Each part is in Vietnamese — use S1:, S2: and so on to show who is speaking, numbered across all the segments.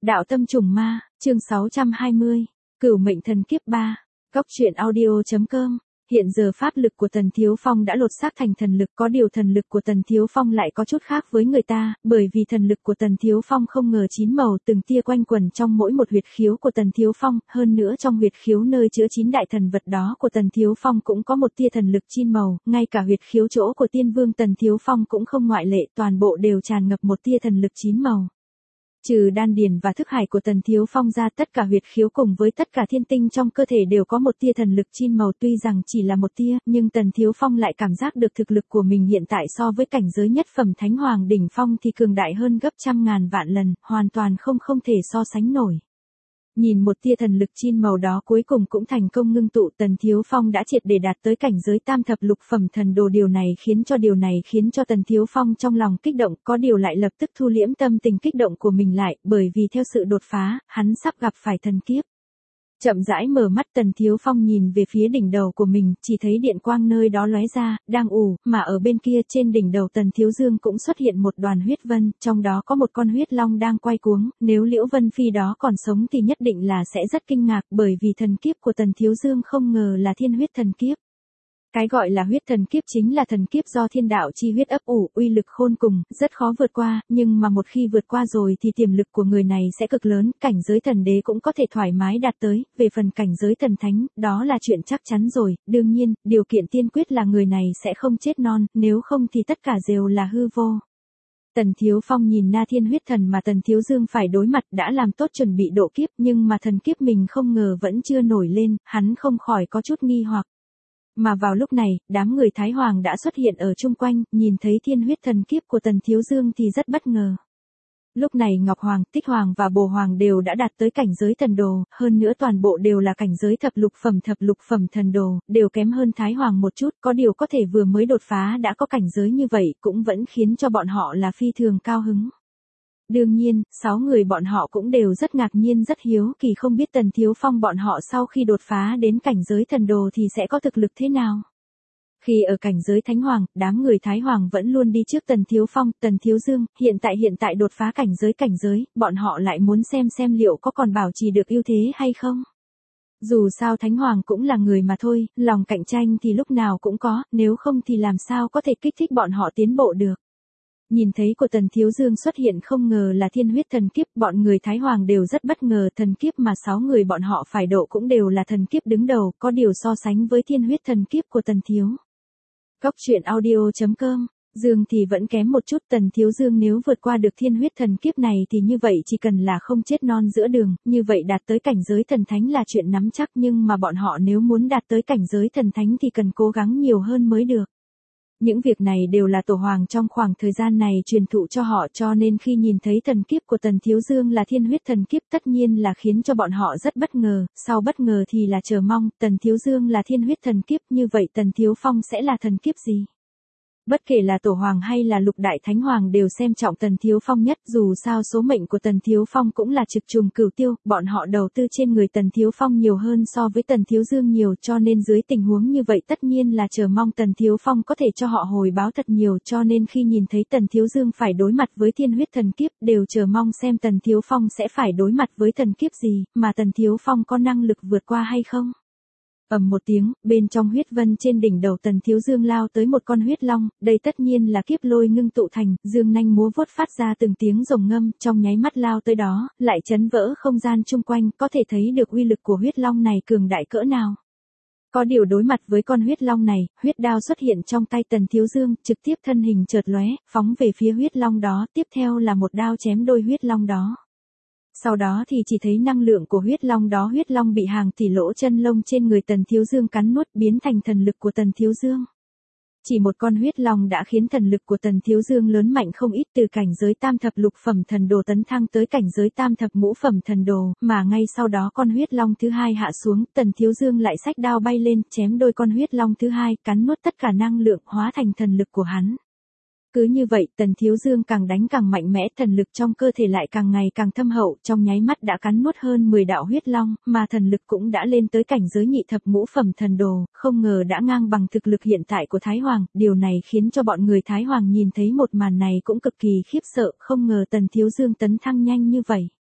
S1: Đạo tâm trùng ma, chương 620, Cửu mệnh thần kiếp 3, Góc truyện audio.com. Hiện giờ pháp lực của Tần Thiếu Phong đã lột xác thành thần lực, có điều thần lực của Tần Thiếu Phong lại có chút khác với người ta, bởi vì thần lực của Tần Thiếu Phong không ngờ chín màu từng tia quanh quẩn trong mỗi một huyệt khiếu của Tần Thiếu Phong, hơn nữa trong huyệt khiếu nơi chứa 9 đại thần vật đó của Tần Thiếu Phong cũng có một tia thần lực chín màu, ngay cả huyệt khiếu chỗ của Tiên Vương Tần Thiếu Phong cũng không ngoại lệ, toàn bộ đều tràn ngập một tia thần lực chín màu. Trừ đan điền và thức hải của Tần Thiếu Phong ra, tất cả huyệt khiếu cùng với tất cả thiên tinh trong cơ thể đều có một tia thần lực chín màu, tuy rằng chỉ là một tia, nhưng Tần Thiếu Phong lại cảm giác được thực lực của mình hiện tại so với cảnh giới nhất phẩm Thánh Hoàng đỉnh phong thì cường đại hơn gấp trăm ngàn vạn lần, hoàn toàn không thể so sánh nổi. Nhìn một tia thần lực chín màu đó cuối cùng cũng thành công ngưng tụ, Tần Thiếu Phong đã triệt để đạt tới cảnh giới tam thập lục phẩm thần đồ, điều này khiến cho Tần Thiếu Phong trong lòng kích động, có điều lại lập tức thu liễm tâm tình kích động của mình lại, bởi vì theo sự đột phá, hắn sắp gặp phải thần kiếp. Chậm rãi mở mắt, Tần Thiếu Phong nhìn về phía đỉnh đầu của mình, chỉ thấy điện quang nơi đó lóe ra, đang ù, mà ở bên kia trên đỉnh đầu Tần Thiếu Dương cũng xuất hiện một đoàn huyết vân, trong đó có một con huyết long đang quay cuống, nếu Liễu Vân Phi đó còn sống thì nhất định là sẽ rất kinh ngạc, bởi vì thần kiếp của Tần Thiếu Dương không ngờ là thiên huyết thần kiếp. Cái gọi là huyết thần kiếp chính là thần kiếp do thiên đạo chi huyết ấp ủ, uy lực khôn cùng, rất khó vượt qua, nhưng mà một khi vượt qua rồi thì tiềm lực của người này sẽ cực lớn, cảnh giới thần đế cũng có thể thoải mái đạt tới, về phần cảnh giới thần thánh, đó là chuyện chắc chắn rồi, đương nhiên, điều kiện tiên quyết là người này sẽ không chết non, nếu không thì tất cả đều là hư vô. Tần Thiếu Phong nhìn Na Thiên huyết thần mà Tần Thiếu Dương phải đối mặt, đã làm tốt chuẩn bị độ kiếp, nhưng mà thần kiếp mình không ngờ vẫn chưa nổi lên, hắn không khỏi có chút nghi hoặc. Mà vào lúc này, đám người Thái Hoàng đã xuất hiện ở chung quanh, nhìn thấy thiên huyết thần kiếp của Tần Thiếu Dương thì rất bất ngờ. Lúc này Ngọc Hoàng, Tích Hoàng và Bồ Hoàng đều đã đạt tới cảnh giới thần đồ, hơn nữa toàn bộ đều là cảnh giới thập lục phẩm thần đồ, đều kém hơn Thái Hoàng một chút, có điều có thể vừa mới đột phá đã có cảnh giới như vậy cũng vẫn khiến cho bọn họ là phi thường cao hứng. Đương nhiên, 6 người bọn họ cũng đều rất ngạc nhiên rất hiếu kỳ không biết Tần Thiếu Phong bọn họ sau khi đột phá đến cảnh giới thần đồ thì sẽ có thực lực thế nào. Khi ở cảnh giới Thánh Hoàng, đám người Thái Hoàng vẫn luôn đi trước Tần Thiếu Phong, Tần Thiếu Dương, hiện tại đột phá cảnh giới, bọn họ lại muốn xem liệu có còn bảo trì được ưu thế hay không. Dù sao Thánh Hoàng cũng là người mà thôi, lòng cạnh tranh thì lúc nào cũng có, nếu không thì làm sao có thể kích thích bọn họ tiến bộ được. Nhìn thấy của Tần Thiếu Dương xuất hiện không ngờ là thiên huyết thần kiếp, bọn người Thái Hoàng đều rất bất ngờ, thần kiếp mà 6 người bọn họ phải độ cũng đều là thần kiếp đứng đầu, có điều so sánh với thiên huyết thần kiếp của Tần Thiếu. Góc truyện audio.com, Dương thì vẫn kém một chút, Tần Thiếu Dương nếu vượt qua được thiên huyết thần kiếp này thì như vậy chỉ cần là không chết non giữa đường, như vậy đạt tới cảnh giới thần thánh là chuyện nắm chắc, nhưng mà bọn họ nếu muốn đạt tới cảnh giới thần thánh thì cần cố gắng nhiều hơn mới được. Những việc này đều là Tổ Hoàng trong khoảng thời gian này truyền thụ cho họ, cho nên khi nhìn thấy thần kiếp của Tần Thiếu Dương là thiên huyết thần kiếp tất nhiên là khiến cho bọn họ rất bất ngờ, sau bất ngờ thì là chờ mong, Tần Thiếu Dương là thiên huyết thần kiếp, như vậy Tần Thiếu Phong sẽ là thần kiếp gì? Bất kể là Tổ Hoàng hay là Lục Đại Thánh Hoàng đều xem trọng Tần Thiếu Phong nhất, dù sao số mệnh của Tần Thiếu Phong cũng là trực trùng cửu tiêu, bọn họ đầu tư trên người Tần Thiếu Phong nhiều hơn so với Tần Thiếu Dương nhiều, cho nên dưới tình huống như vậy tất nhiên là chờ mong Tần Thiếu Phong có thể cho họ hồi báo thật nhiều, cho nên khi nhìn thấy Tần Thiếu Dương phải đối mặt với thiên huyết thần kiếp, đều chờ mong xem Tần Thiếu Phong sẽ phải đối mặt với thần kiếp gì, mà Tần Thiếu Phong có năng lực vượt qua hay không. Ầm một tiếng, bên trong huyết vân trên đỉnh đầu Tần Thiếu Dương lao tới một con huyết long, đây tất nhiên là kiếp lôi ngưng tụ thành, dương nanh múa vuốt phát ra từng tiếng rồng ngâm, trong nháy mắt lao tới đó, lại chấn vỡ không gian chung quanh, có thể thấy được uy lực của huyết long này cường đại cỡ nào. Có điều đối mặt với con huyết long này, huyết đao xuất hiện trong tay Tần Thiếu Dương, trực tiếp thân hình chợt lóe, phóng về phía huyết long đó, tiếp theo là một đao chém đôi huyết long đó. Sau đó thì chỉ thấy năng lượng của huyết long bị hàng tỷ lỗ chân lông trên người Tần Thiếu Dương cắn nuốt biến thành thần lực của Tần Thiếu Dương. Chỉ một con huyết long đã khiến thần lực của Tần Thiếu Dương lớn mạnh không ít, từ cảnh giới tam thập lục phẩm thần đồ tấn thăng tới cảnh giới tam thập ngũ phẩm thần đồ, mà ngay sau đó con huyết long thứ hai hạ xuống, Tần Thiếu Dương lại xách đao bay lên, chém đôi con huyết long thứ hai, cắn nuốt tất cả năng lượng hóa thành thần lực của hắn. Cứ như vậy, Tần Thiếu Dương càng đánh càng mạnh mẽ, thần lực trong cơ thể lại càng ngày càng thâm hậu, trong nháy mắt đã cắn nuốt hơn 10 đạo huyết long, mà thần lực cũng đã lên tới cảnh giới nhị thập ngũ phẩm thần đồ, không ngờ đã ngang bằng thực lực hiện tại của Thái Hoàng, điều này khiến cho bọn người Thái Hoàng nhìn thấy một màn này cũng cực kỳ khiếp sợ, không ngờ Tần Thiếu Dương tấn thăng nhanh như vậy.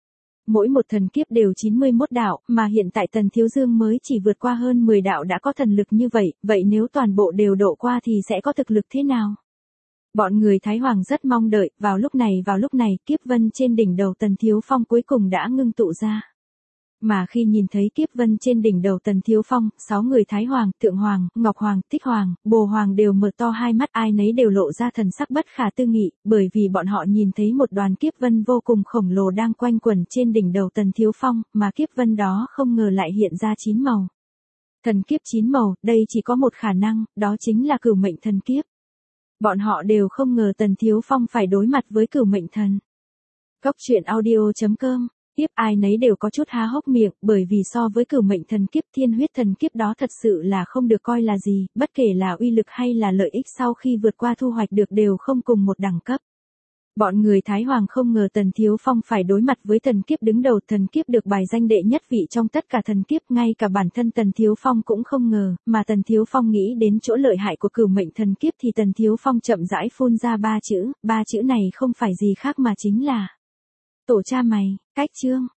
S1: Mỗi một thần kiếp đều 91 đạo, mà hiện tại Tần Thiếu Dương mới chỉ vượt qua hơn 10 đạo đã có thần lực như vậy, vậy nếu toàn bộ đều độ qua thì sẽ có thực lực thế nào? Bọn người Thái Hoàng rất mong đợi, vào lúc này, kiếp vân trên đỉnh đầu Tần Thiếu Phong cuối cùng đã ngưng tụ ra. Mà khi nhìn thấy kiếp vân trên đỉnh đầu Tần Thiếu Phong, 6 người Thái Hoàng, Tượng Hoàng, Ngọc Hoàng, Tích Hoàng, Bồ Hoàng đều mở to hai mắt, ai nấy đều lộ ra thần sắc bất khả tư nghị, bởi vì bọn họ nhìn thấy một đoàn kiếp vân vô cùng khổng lồ đang quanh quẩn trên đỉnh đầu Tần Thiếu Phong, mà kiếp vân đó không ngờ lại hiện ra 9 màu. Thần kiếp 9 màu, đây chỉ có một khả năng, đó chính là Cửu Mệnh Thần kiếp. Bọn họ đều không ngờ Tần Thiếu Phong phải đối mặt với Cửu Mệnh Thần. Cốc truyện audio.com. Tiếp ai nấy đều có chút há hốc miệng, bởi vì so với Cửu Mệnh Thần kiếp, Thiên Huyết Thần kiếp đó thật sự là không được coi là gì, bất kể là uy lực hay là lợi ích sau khi vượt qua thu hoạch được đều không cùng một đẳng cấp. Bọn người Thái Hoàng không ngờ Tần Thiếu Phong phải đối mặt với thần kiếp đứng đầu, thần kiếp được bài danh đệ nhất vị trong tất cả thần kiếp, ngay cả bản thân Tần Thiếu Phong cũng không ngờ, mà Tần Thiếu Phong nghĩ đến chỗ lợi hại của Cửu Mệnh Thần kiếp thì Tần Thiếu Phong chậm rãi phun ra ba chữ này không phải gì khác mà chính là Tổ cha mày, cách chương.